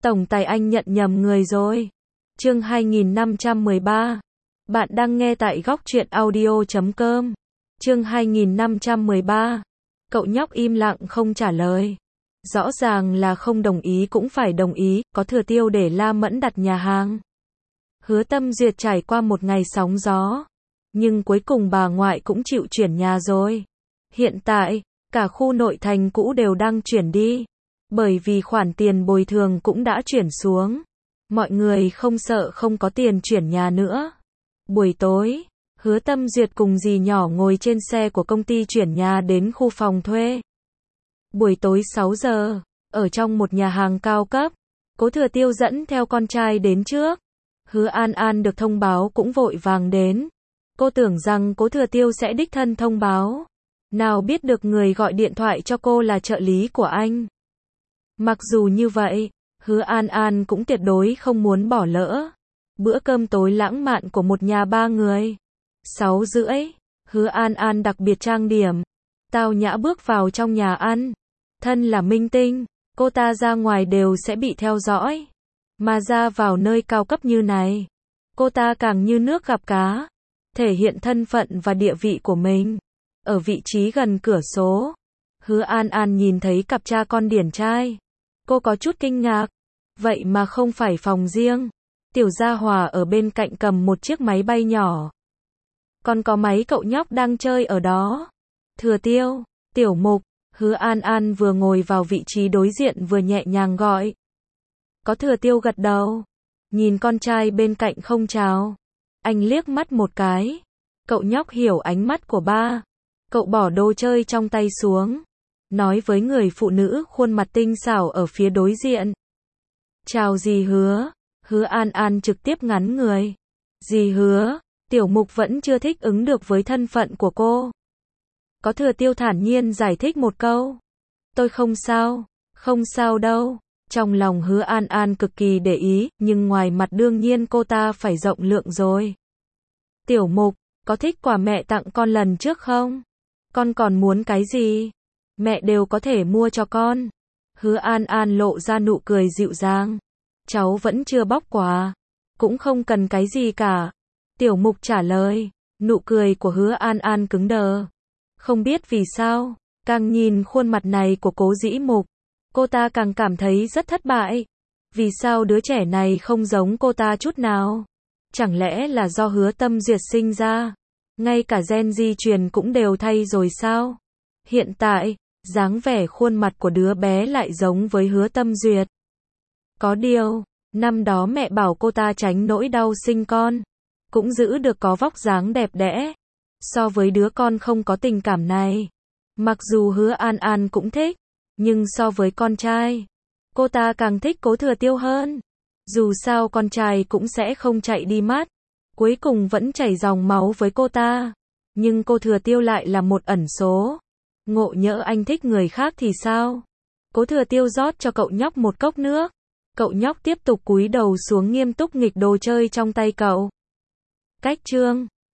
Tổng tài anh nhận nhầm người rồi. Chương 2513. Bạn đang nghe tại góc truyện audio.com. Chương 2513. Cậu nhóc im lặng không trả lời. Rõ ràng là không đồng ý cũng phải đồng ý, có Thừa Tiêu để La Mẫn đặt nhà hàng. Hứa Tâm Duyệt trải qua một ngày sóng gió, nhưng cuối cùng bà ngoại cũng chịu chuyển nhà rồi. Hiện tại, cả khu nội thành cũ đều đang chuyển đi, bởi vì khoản tiền bồi thường cũng đã chuyển xuống. Mọi người không sợ không có tiền chuyển nhà nữa. Buổi tối, Hứa Tâm Duyệt cùng dì nhỏ ngồi trên xe của công ty chuyển nhà đến khu phòng thuê. Buổi tối 6 giờ, ở trong một nhà hàng cao cấp, Cố Thừa Tiêu dẫn theo con trai đến trước. Hứa An An được thông báo cũng vội vàng đến. Cô tưởng rằng Cố Thừa Tiêu sẽ đích thân thông báo. Nào biết được người gọi điện thoại cho cô là trợ lý của anh. Mặc dù như vậy, Hứa An An cũng tuyệt đối không muốn bỏ lỡ bữa cơm tối lãng mạn của một nhà ba người. 6:30, Hứa An An đặc biệt trang điểm, tao nhã bước vào trong nhà ăn. Thân là minh tinh, cô ta ra ngoài đều sẽ bị theo dõi. Mà ra vào nơi cao cấp như này, cô ta càng như nước gặp cá, thể hiện thân phận và địa vị của mình. Ở vị trí gần cửa sổ, Hứa An An nhìn thấy cặp cha con điển trai. Cô có chút kinh ngạc, vậy mà không phải phòng riêng. Tiểu Gia Hòa ở bên cạnh cầm một chiếc máy bay nhỏ. Còn có mấy cậu nhóc đang chơi ở đó. Thừa Tiêu, Tiểu Mục, Hứa An An vừa ngồi vào vị trí đối diện vừa nhẹ nhàng gọi. Có Thừa Tiêu gật đầu, nhìn con trai bên cạnh không chào. Anh liếc mắt một cái. Cậu nhóc hiểu ánh mắt của ba. Cậu bỏ đồ chơi trong tay xuống, nói với người phụ nữ khuôn mặt tinh xảo ở phía đối diện. Chào dì Hứa. Hứa An An trực tiếp ngắn người. Dì Hứa. Tiểu Mục vẫn chưa thích ứng được với thân phận của cô. Có Thừa Tiêu thản nhiên giải thích một câu. Tôi không sao, không sao đâu. Trong lòng Hứa An An cực kỳ để ý, nhưng ngoài mặt đương nhiên cô ta phải rộng lượng rồi. Tiểu Mục, có thích quà mẹ tặng con lần trước không? Con còn muốn cái gì? Mẹ đều có thể mua cho con. Hứa An An lộ ra nụ cười dịu dàng. Cháu vẫn chưa bóc quà, cũng không cần cái gì cả. Tiểu Mục trả lời. Nụ cười của Hứa An An cứng đờ. Không biết vì sao, càng nhìn khuôn mặt này của Cố Dĩ Mục, cô ta càng cảm thấy rất thất bại. Vì sao đứa trẻ này không giống cô ta chút nào? Chẳng lẽ là do Hứa Tâm Duyệt sinh ra? Ngay cả gen di truyền cũng đều thay rồi sao? Hiện tại, dáng vẻ khuôn mặt của đứa bé lại giống với Hứa Tâm Duyệt. Có điều, năm đó mẹ bảo cô ta tránh nỗi đau sinh con, cũng giữ được có vóc dáng đẹp đẽ. So với đứa con không có tình cảm này, mặc dù Hứa An An cũng thích, nhưng so với con trai, cô ta càng thích Cố Thừa Tiêu hơn. Dù sao con trai cũng sẽ không chạy đi mất, cuối cùng vẫn chảy dòng máu với cô ta. Nhưng cô Thừa Tiêu lại là một ẩn số. Ngộ nhỡ anh thích người khác thì sao? Cố Thừa Tiêu rót cho cậu nhóc một cốc nước. Cậu nhóc tiếp tục cúi đầu xuống nghiêm túc nghịch đồ chơi trong tay cậu. Cách chương